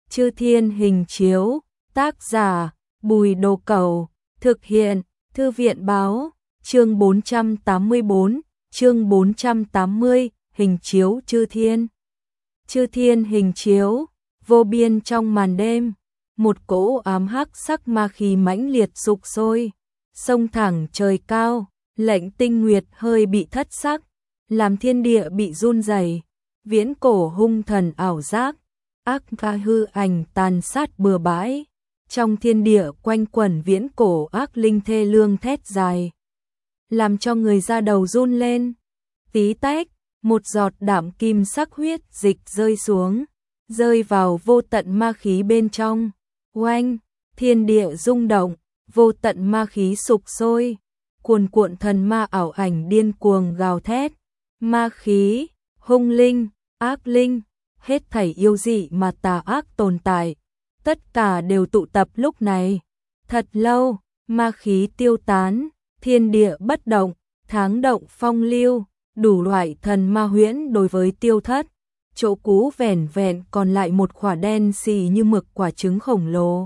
Chư Thiên Hình Chiếu, tác giả Bùi Đồ Cẩu, thực hiện Thư viện Báo, chương 484, chương 480, hình chiếu Chư Thiên. Chư Thiên Hình Chiếu, vô biên trong màn đêm, một cỗ ám hắc sắc ma khí mãnh liệt sục sôi, xông thẳng trời cao, lệnh tinh nguyệt hơi bị thất sắc, làm thiên địa bị run rẩy, viễn cổ hung thần ảo giác, ác ca hư ảnh tàn sát bừa bãi, trong thiên địa quanh quẩn viễn cổ ác linh thê lương thét dài, làm cho người da đầu run lên. Tí tách, một giọt đạm kim sắc huyết dịch rơi xuống, rơi vào vô tận ma khí bên trong. Oanh, thiên địa rung động, vô tận ma khí sục sôi, cuồn cuộn thần ma ảo ảnh điên cuồng gào thét. Ma khí, hung linh, ác linh, hết thảy yêu dị mà tà ác tồn tại, tất cả đều tụ tập lúc này. Thật lâu, ma khí tiêu tán, thiên địa bất động, tháng động phong lưu, đủ loại thần ma huyễn đối với tiêu thất. Chỗ cũ vẻn vẹn còn lại một quả đen xì như mực quả trứng khổng lồ.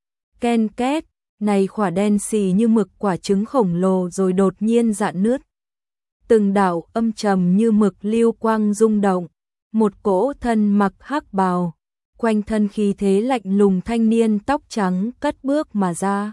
Ken két, này quả đen xì như mực quả trứng khổng lồ rồi đột nhiên rạn nứt. Từng đạo âm trầm như mực lưu quang rung động, một cỗ thân mặc hắc bào, quanh thân khí thế lạnh lùng thanh niên tóc trắng cất bước mà ra.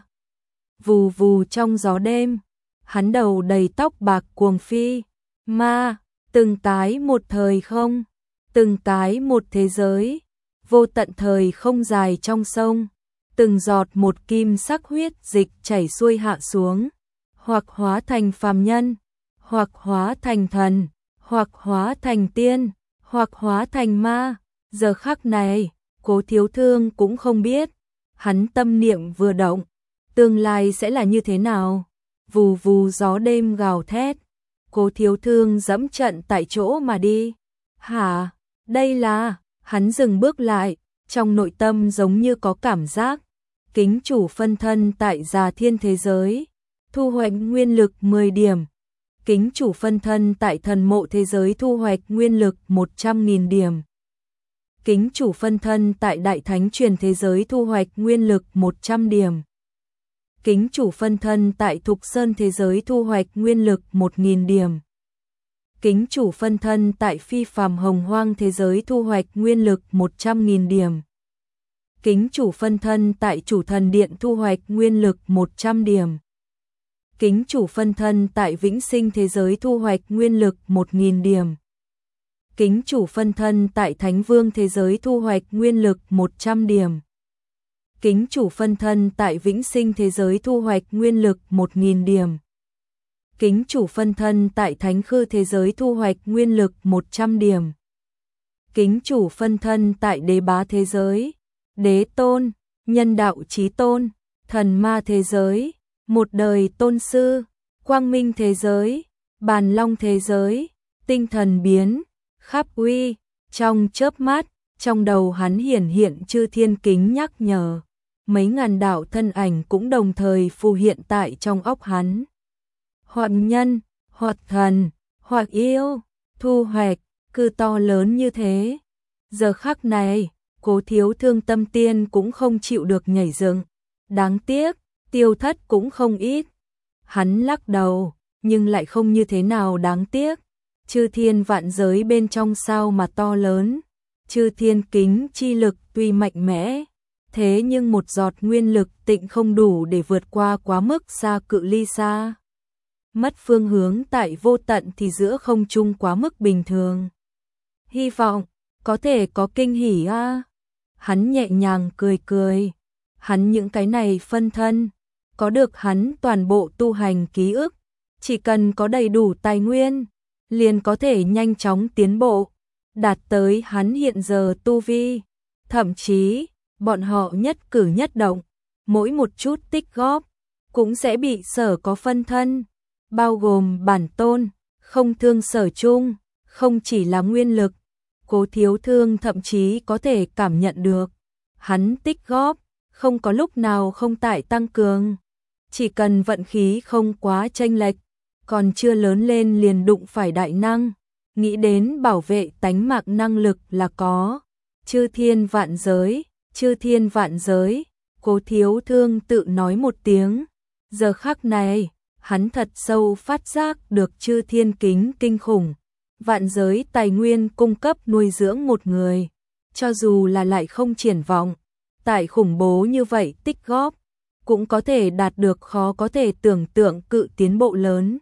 Vù vù trong gió đêm, hắn đầu đầy tóc bạc cuồng phi, ma, từng cái một thời không, từng cái một thế giới, vô tận thời không dài trong sông, từng giọt một kim sắc huyết dịch chảy xuôi hạ xuống, hoặc hóa thành phàm nhân, hoặc hóa thành thần, hoặc hóa thành tiên, hoặc hóa thành ma. Giờ khắc này, Cố Thiếu Thương cũng không biết, hắn tâm niệm vừa động, tương lai sẽ là như thế nào. Vù vù gió đêm gào thét, Cố Thiếu Thương dẫm trận tại chỗ mà đi. Hả, đây là, hắn dừng bước lại, trong nội tâm giống như có cảm giác. Kính chủ phân thân tại Già Thiên thế giới, thu hoạch nguyên lực 10 điểm. Kính chủ phân thân tại Thần Mộ thế giới thu hoạch nguyên lực 100.000 điểm. Kính chủ phân thân tại Đại Thánh Truyền thế giới thu hoạch nguyên lực 100 điểm. Kính chủ phân thân tại Thục Sơn thế giới thu hoạch nguyên lực 1.000 điểm. Kính chủ phân thân tại Phi Phàm Hồng Hoang thế giới thu hoạch nguyên lực 100.000 điểm. Kính chủ phân thân tại Chủ Thần Điện thu hoạch nguyên lực 100 điểm. Kính chủ phân thân tại Vĩnh Sinh thế giới thu hoạch nguyên lực 1.000 điểm. Kính chủ phân thân tại Thánh Vương thế giới thu hoạch nguyên lực 100 điểm. Kính chủ phân thân tại Vĩnh Sinh thế giới thu hoạch nguyên lực 1.000 điểm. Kính chủ phân thân tại Thánh Khư thế giới thu hoạch nguyên lực 100 điểm. Kính chủ phân thân tại Đế Bá thế giới, Đế Tôn, Nhân Đạo Chí Tôn, Thần Ma thế giới, Một Đời Tôn Sư, Quang Minh thế giới, Bàn Long thế giới, Tinh Thần Biến, Khắp Uy. Trong chớp mắt, trong đầu hắn hiển hiện Chư Thiên kính nhắc nhở, mấy ngàn đạo thân ảnh cũng đồng thời phù hiện tại trong óc hắn. Hoặc nhân, hoặc thần, hoặc yêu, thu hoạch, cứ to lớn như thế. Giờ khắc này, Cố Thiếu Thương tâm tiên cũng không chịu được nhảy dựng. Đáng tiếc, tiêu thất cũng không ít. Hắn lắc đầu, nhưng lại không như thế nào đáng tiếc. Chư thiên vạn giới bên trong sao mà to lớn. Chư thiên kính chi lực tuy mạnh mẽ, thế nhưng một giọt nguyên lực tịnh không đủ để vượt qua quá mức xa cự ly xa. Mất phương hướng tại vô tận thì giữa không trung quá mức bình thường. Hy vọng, có thể có kinh hỉ a. Hắn nhẹ nhàng cười cười. Hắn những cái này phân thân, có được hắn toàn bộ tu hành ký ức. Chỉ cần có đầy đủ tài nguyên, liền có thể nhanh chóng tiến bộ, đạt tới hắn hiện giờ tu vi. Thậm chí, bọn họ nhất cử nhất động, mỗi một chút tích góp, cũng sẽ bị sở có phân thân, bao gồm bản tôn, không thương sở chung, không chỉ là nguyên lực. Cố Thiếu Thương thậm chí có thể cảm nhận được, hắn tích góp, không có lúc nào không tại tăng cường. Chỉ cần vận khí không quá chênh lệch, còn chưa lớn lên liền đụng phải đại năng, nghĩ đến bảo vệ tánh mạng năng lực là có. Chư thiên vạn giới, Chư thiên vạn giới, Cố Thiếu Thương tự nói một tiếng. Giờ khắc này, hắn thật sâu phát giác được chư thiên kính kinh khủng. Vạn giới tài nguyên cung cấp nuôi dưỡng một người. Cho dù là lại không triển vọng, tại khủng bố như vậy tích góp, cũng có thể đạt được khó có thể tưởng tượng cự tiến bộ lớn.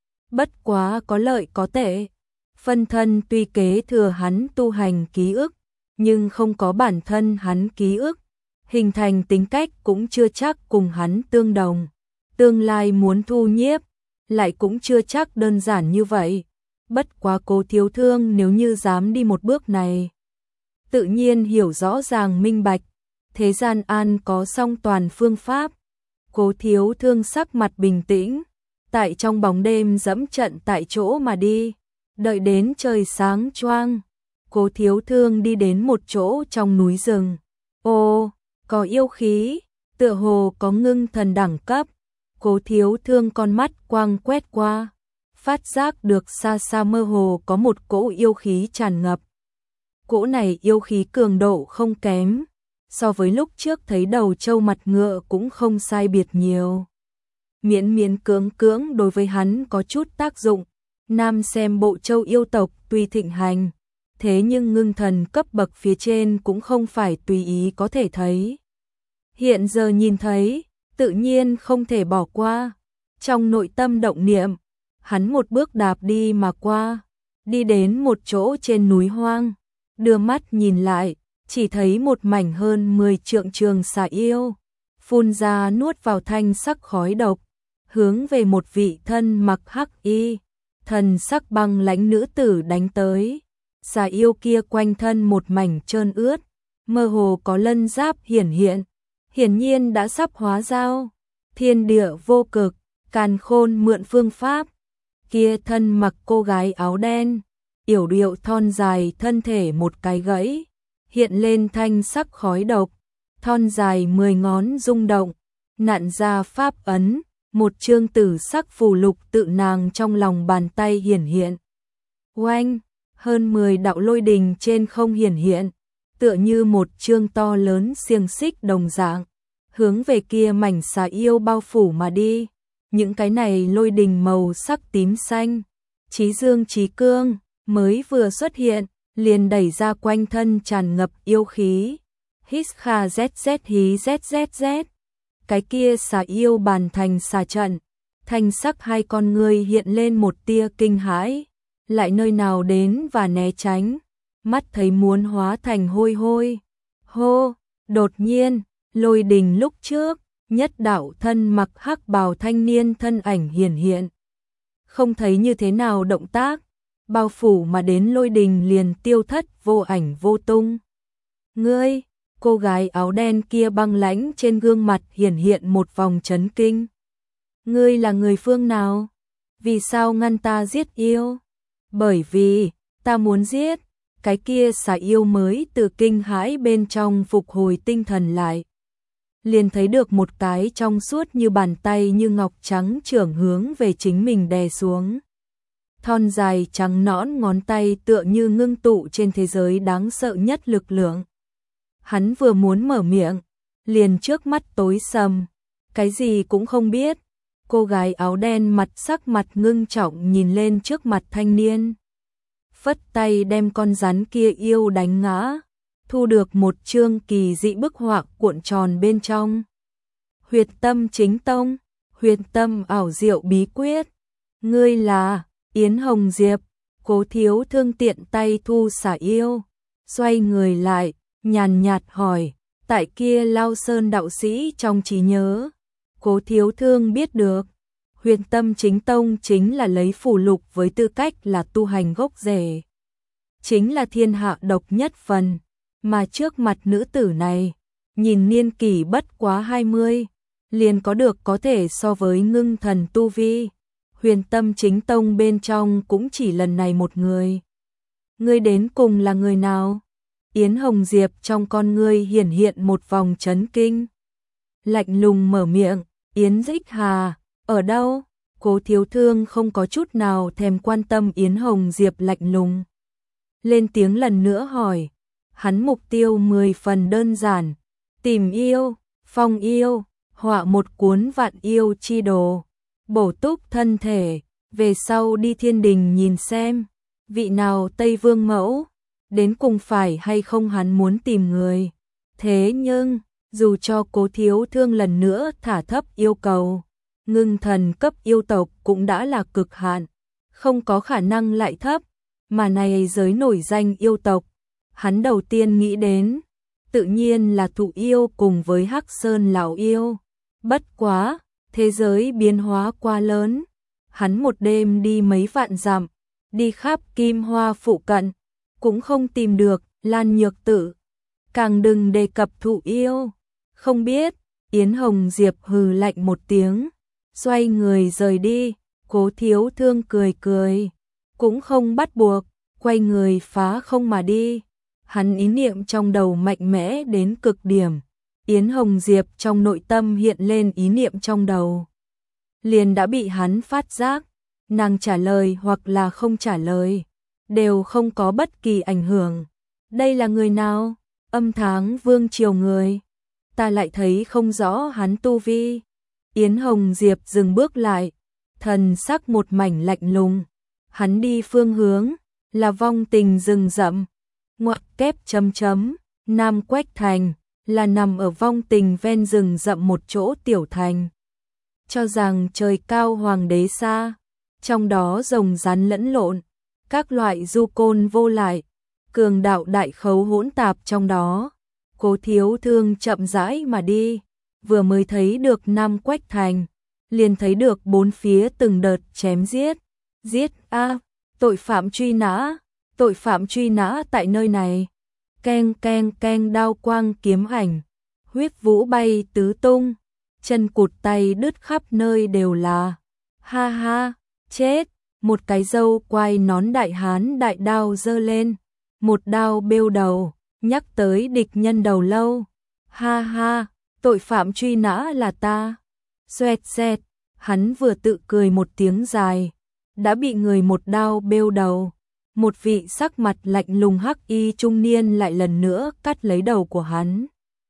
Bất quá có lợi có tệ. Phân thân tuy kế thừa hắn tu hành ký ức, nhưng không có bản thân hắn ký ức, hình thành tính cách cũng chưa chắc cùng hắn tương đồng. Tương lai muốn thu nhiếp, lại cũng chưa chắc đơn giản như vậy. Bất quá Cố Thiếu Thương nếu như dám đi một bước này, tự nhiên hiểu rõ ràng minh bạch, thế gian an có song toàn phương pháp. Cố Thiếu Thương sắc mặt bình tĩnh, tại trong bóng đêm dẫm trận tại chỗ mà đi, đợi đến trời sáng choang. Cố Thiếu Thương đi đến một chỗ trong núi rừng. Ô, có yêu khí, tựa hồ có ngưng thần đẳng cấp. Cố Thiếu Thương con mắt quang quét qua, phát giác được xa xa mơ hồ có một cỗ yêu khí tràn ngập. Cỗ này yêu khí cường độ không kém, so với lúc trước thấy đầu trâu mặt ngựa cũng không sai biệt nhiều. Miễn miễn cưỡng cưỡng đối với hắn có chút tác dụng. Nam xem bộ châu yêu tộc tuy thịnh hành, thế nhưng ngưng thần cấp bậc phía trên cũng không phải tùy ý có thể thấy. Hiện giờ nhìn thấy, tự nhiên không thể bỏ qua. Trong nội tâm động niệm, hắn một bước đạp đi mà qua, đi đến một chỗ trên núi hoang, đưa mắt nhìn lại, chỉ thấy một mảnh hơn 10 trượng trường xà yêu, phun ra nuốt vào thanh sắc khói độc, hướng về một vị thân mặc hắc y, thần sắc băng lãnh nữ tử đánh tới. Xà yêu kia quanh thân một mảnh trơn ướt, mơ hồ có lân giáp hiển hiện, hiển nhiên đã sắp hóa giao. Thiên địa vô cực, càn khôn mượn phương pháp. Kia thân mặc cô gái áo đen, yểu điệu thon dài thân thể một cái gãy, hiện lên thanh sắc khói độc, thon dài 10 ngón rung động, nặn ra pháp ấn, một chương tử sắc phù lục tự nàng trong lòng bàn tay hiển hiện. Oanh, hơn 10 đạo lôi đình trên không hiển hiện, tựa như một chương to lớn xiềng xích đồng dạng, hướng về kia mảnh xà yêu bao phủ mà đi. Những cái này lôi đình màu sắc tím xanh, chí dương chí cương, mới vừa xuất hiện, liền đẩy ra quanh thân tràn ngập yêu khí. Hít kha zz hí zzz. Cái kia xà yêu bàn thành xà trận, thanh sắc hai con người hiện lên một tia kinh hãi, lại nơi nào đến và né tránh, mắt thấy muốn hóa thành hôi hôi. Hô, đột nhiên, lôi đình lúc trước, nhất đạo thân mặc hắc bào thanh niên thân ảnh hiển hiện. Không thấy như thế nào động tác, bao phủ mà đến lôi đình liền tiêu thất vô ảnh vô tung. Ngươi, cô gái áo đen kia băng lãnh trên gương mặt hiển hiện một vòng chấn kinh. Ngươi là người phương nào? Vì sao ngăn ta giết yêu? Bởi vì, ta muốn giết. Cái kia xà yêu mới từ kinh hãi bên trong phục hồi tinh thần lại. Liền thấy được một cái trong suốt như bàn tay như ngọc trắng chưởng hướng về chính mình đè xuống. Thon dài trắng nõn ngón tay tựa như ngưng tụ trên thế giới đáng sợ nhất lực lượng. Hắn vừa muốn mở miệng, liền trước mắt tối sầm, cái gì cũng không biết. Cô gái áo đen mặt sắc mặt ngưng trọng nhìn lên trước mặt thanh niên. Phất tay đem con rắn kia yêu đánh ngã, thu được một chương kỳ dị bức họa cuộn tròn bên trong. Huyệt tâm chính tông, huyệt tâm ảo diệu bí quyết. Ngươi là Yến Hồng Diệp. Cố Thiếu Thương tiện tay thu xả yêu, xoay người lại, nhàn nhạt hỏi, tại kia Lao Sơn đạo sĩ trong trí nhớ. Cố Thiếu Thương biết được, huyệt tâm chính tông chính là lấy phù lục với tư cách là tu hành gốc rễ, chính là thiên hạ độc nhất phần, mà trước mặt nữ tử này, nhìn niên kỷ bất quá 20, liền có được có thể so với ngưng thần tu vi. Huyền tâm chính tông bên trong cũng chỉ lần này một người. Ngươi đến cùng là người nào? Yến Hồng Diệp trong con ngươi hiển hiện một vòng chấn kinh. Lạnh lùng mở miệng, Yến Dích Hà, ở đâu? Cố Thiếu Thương không có chút nào thèm quan tâm Yến Hồng Diệp lạnh lùng. Lên tiếng lần nữa hỏi, Hắn mục tiêu 10 phần đơn giản, tìm yêu, phong yêu, họa một cuốn vạn yêu chi đồ, bổ túc thân thể, về sau đi thiên đình nhìn xem, vị nào Tây Vương mẫu, đến cùng phải hay không hắn muốn tìm người. Thế nhưng, dù cho Cố Thiếu Thương lần nữa thả thấp yêu cầu, ngưng thần cấp yêu tộc cũng đã là cực hạn, không có khả năng lại thấp, mà này giới nổi danh yêu tộc, hắn đầu tiên nghĩ đến, tự nhiên là Thụ yêu cùng với Hắc Sơn lão yêu. Bất quá, thế giới biến hóa quá lớn, hắn một đêm đi mấy vạn dặm, đi khắp Kim Hoa phụ cận, cũng không tìm được Lan Nhược Tử, càng đừng đề cập Thụ yêu. Không biết, Yến Hồng Diệp hừ lạnh một tiếng, xoay người rời đi. Cố Thiếu Thương cười cười, cũng không bắt buộc, quay người phá không mà đi. Hắn ý niệm trong đầu mạnh mẽ đến cực điểm. Yến Hồng Diệp trong nội tâm hiện lên ý niệm trong đầu, liền đã bị hắn phát giác. Nàng trả lời hoặc là không trả lời, đều không có bất kỳ ảnh hưởng. Đây là người nào? Âm Tháng Vương triều người. Ta lại thấy không rõ hắn tu vi. Yến Hồng Diệp dừng bước lại, thần sắc một mảnh lạnh lùng. Hắn đi phương hướng là Vong Tình rừng rậm. Ngoặc kép chấm chấm, Nam Quách Thành là nằm ở Vong Tình ven rừng rậm một chỗ tiểu thành. Cho rằng trời cao hoàng đế xa, trong đó rồng rắn lẫn lộn, các loại du côn vô lại, cường đạo đại khấu hỗn tạp trong đó. Cố Thiếu Thương chậm rãi mà đi, vừa mới thấy được Nam Quách Thành, liền thấy được bốn phía từng đợt chém giết. Giết a, tội phạm truy nã tại nơi này. Keng keng keng, đao quang kiếm ảnh, huyết vũ bay tứ tung, chân cụt tay đứt khắp nơi đều là. Ha ha, chết, một cái râu quai nón đại hán đại đao giơ lên, một đao bêu đầu, nhắc tới địch nhân đầu lâu. Ha ha, tội phạm truy nã là ta. Xoẹt xẹt, hắn vừa tự cười một tiếng dài, đã bị người một đao bêu đầu. Một vị sắc mặt lạnh lùng hắc y trung niên lại lần nữa cắt lấy đầu của hắn.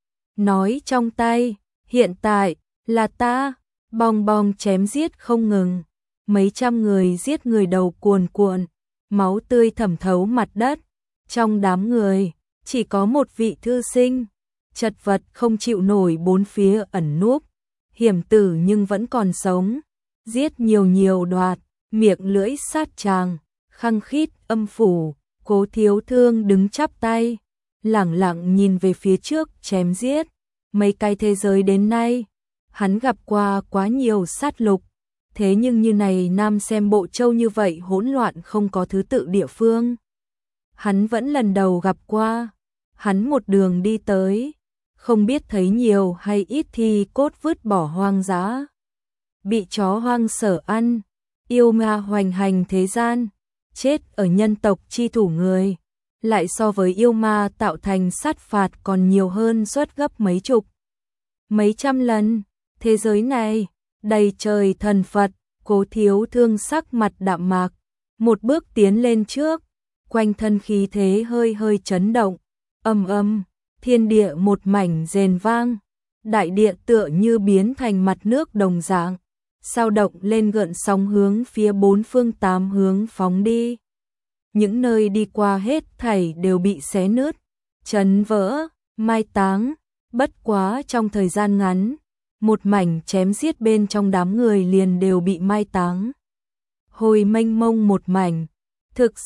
Nói trong tay, hiện tại, là ta, bong bong chém giết không ngừng. Mấy trăm người giết người đầu cuồn cuộn, máu tươi thẩm thấu mặt đất. Trong đám người, chỉ có một vị thư sinh, chật vật không chịu nổi bốn phía ẩn núp. Hiểm tử nhưng vẫn còn sống, giết nhiều đoạt, miệng lưỡi sát tràng, khăng khít âm phủ. Cố Thiếu Thương đứng chắp tay, lẳng lặng nhìn về phía trước chém giết. Mấy cái thế giới đến nay, hắn gặp qua quá nhiều sát lục, thế nhưng như này Nam Xem Bộ Châu như vậy hỗn loạn không có thứ tự địa phương, hắn vẫn lần đầu gặp qua. Hắn một đường đi tới, không biết thấy nhiều hay ít thi cốt vứt bỏ hoang dã, bị chó hoang sở ăn, yêu ma hoành hành thế gian, chết ở nhân tộc chi thủ người, lại so với yêu ma tạo thành sát phạt còn nhiều hơn suất gấp mấy chục, mấy trăm lần. Thế giới này, đầy trời thần Phật. Cố Thiếu Thương sắc mặt đạm mạc, một bước tiến lên trước, quanh thân khí thế hơi hơi chấn động, ầm, thiên địa một mảnh rền vang, đại địa tựa như biến thành mặt nước đồng dạng, sao động lên gợn sóng hướng phía bốn phương tám hướng phóng đi. Những nơi đi qua hết thảy đều bị xé nứt, chấn vỡ, mai táng. Bất quá trong thời gian ngắn, một mảnh chém giết bên trong đám người liền đều bị mai táng. Hồi mênh mông một mảnh, thực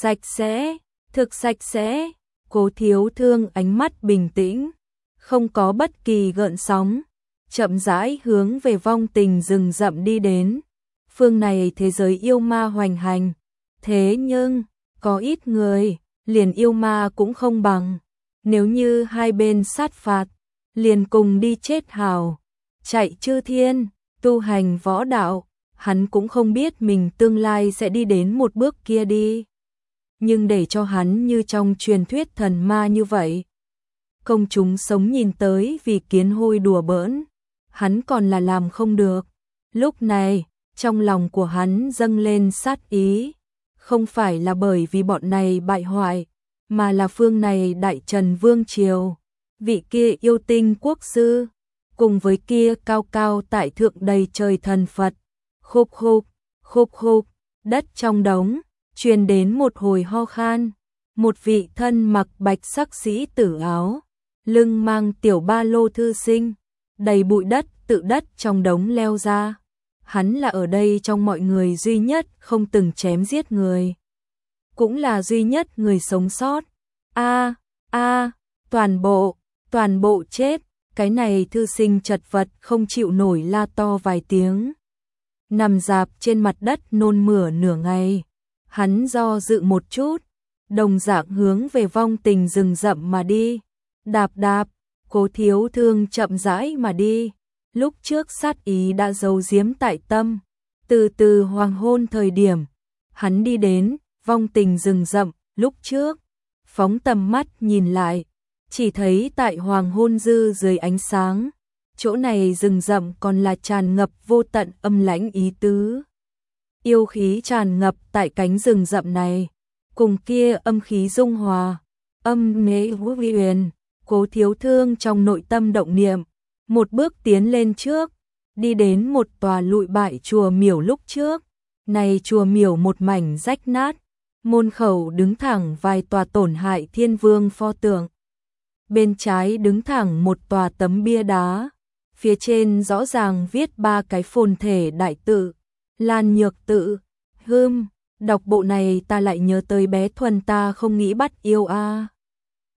sạch sẽ. Cố Thiếu Thương ánh mắt bình tĩnh, không có bất kỳ gợn sóng, chậm rãi hướng về Vong Tình rừng rậm đi đến. Phương này thế giới yêu ma hoành hành, thế nhưng có ít người, liền yêu ma cũng không bằng. Nếu như hai bên sát phạt, liền cùng đi chết hào. Chạy chư thiên, tu hành võ đạo, hắn cũng không biết mình tương lai sẽ đi đến một bước kia đi. Nhưng để cho hắn như trong truyền thuyết thần ma như vậy, công chúng sống nhìn tới vì kiến hôi đùa bỡn, hắn còn là làm không được. Lúc này, trong lòng của hắn dâng lên sát ý, không phải là bởi vì bọn này bại hoại, mà là phương này Đại Trần Vương Triều, vị kia yêu tinh quốc sư, cùng với kia cao cao tại thượng đầy trời thần Phật. Khục khục, khục khục, đất trong đống, truyền đến một hồi ho khan, một vị thân mặc bạch sắc sĩ tử áo, lưng mang tiểu ba lô thư sinh, đầy bụi đất tự đất trong đống leo ra. Hắn là ở đây trong mọi người duy nhất không từng chém giết người, cũng là duy nhất người sống sót. A a, toàn bộ chết. Cái này thư sinh chật vật không chịu nổi la to vài tiếng, nằm rạp trên mặt đất nôn mửa nửa ngày. Hắn do dự một chút, đồng dạng hướng về vong tình rừng rậm mà đi. Đạp đạp, Cố Thiếu Thương chậm rãi mà đi. Lúc trước sát ý đã giấu giếm tại tâm. Từ từ hoàng hôn thời điểm, hắn đi đến vong tình rừng rậm. Lúc trước, phóng tầm mắt nhìn lại, chỉ thấy tại hoàng hôn dư dưới ánh sáng, chỗ này rừng rậm còn là tràn ngập vô tận âm lãnh ý tứ. Yêu khí tràn ngập tại cánh rừng rậm này, cùng kia âm khí dung hòa, âm nế vũ huyền. Cố Thiếu Thương trong nội tâm động niệm, một bước tiến lên trước, đi đến một tòa lụi bại chùa miểu. Lúc trước, này chùa miểu một mảnh rách nát, môn khẩu đứng thẳng vài tòa tổn hại thiên vương pho tượng. Bên trái đứng thẳng một tòa tấm bia đá, phía trên rõ ràng viết 3 cái phồn thể đại tự, Lan Nhược tự. Đọc bộ này ta lại nhớ tới bé Thuần ta không nghĩ bắt yêu a.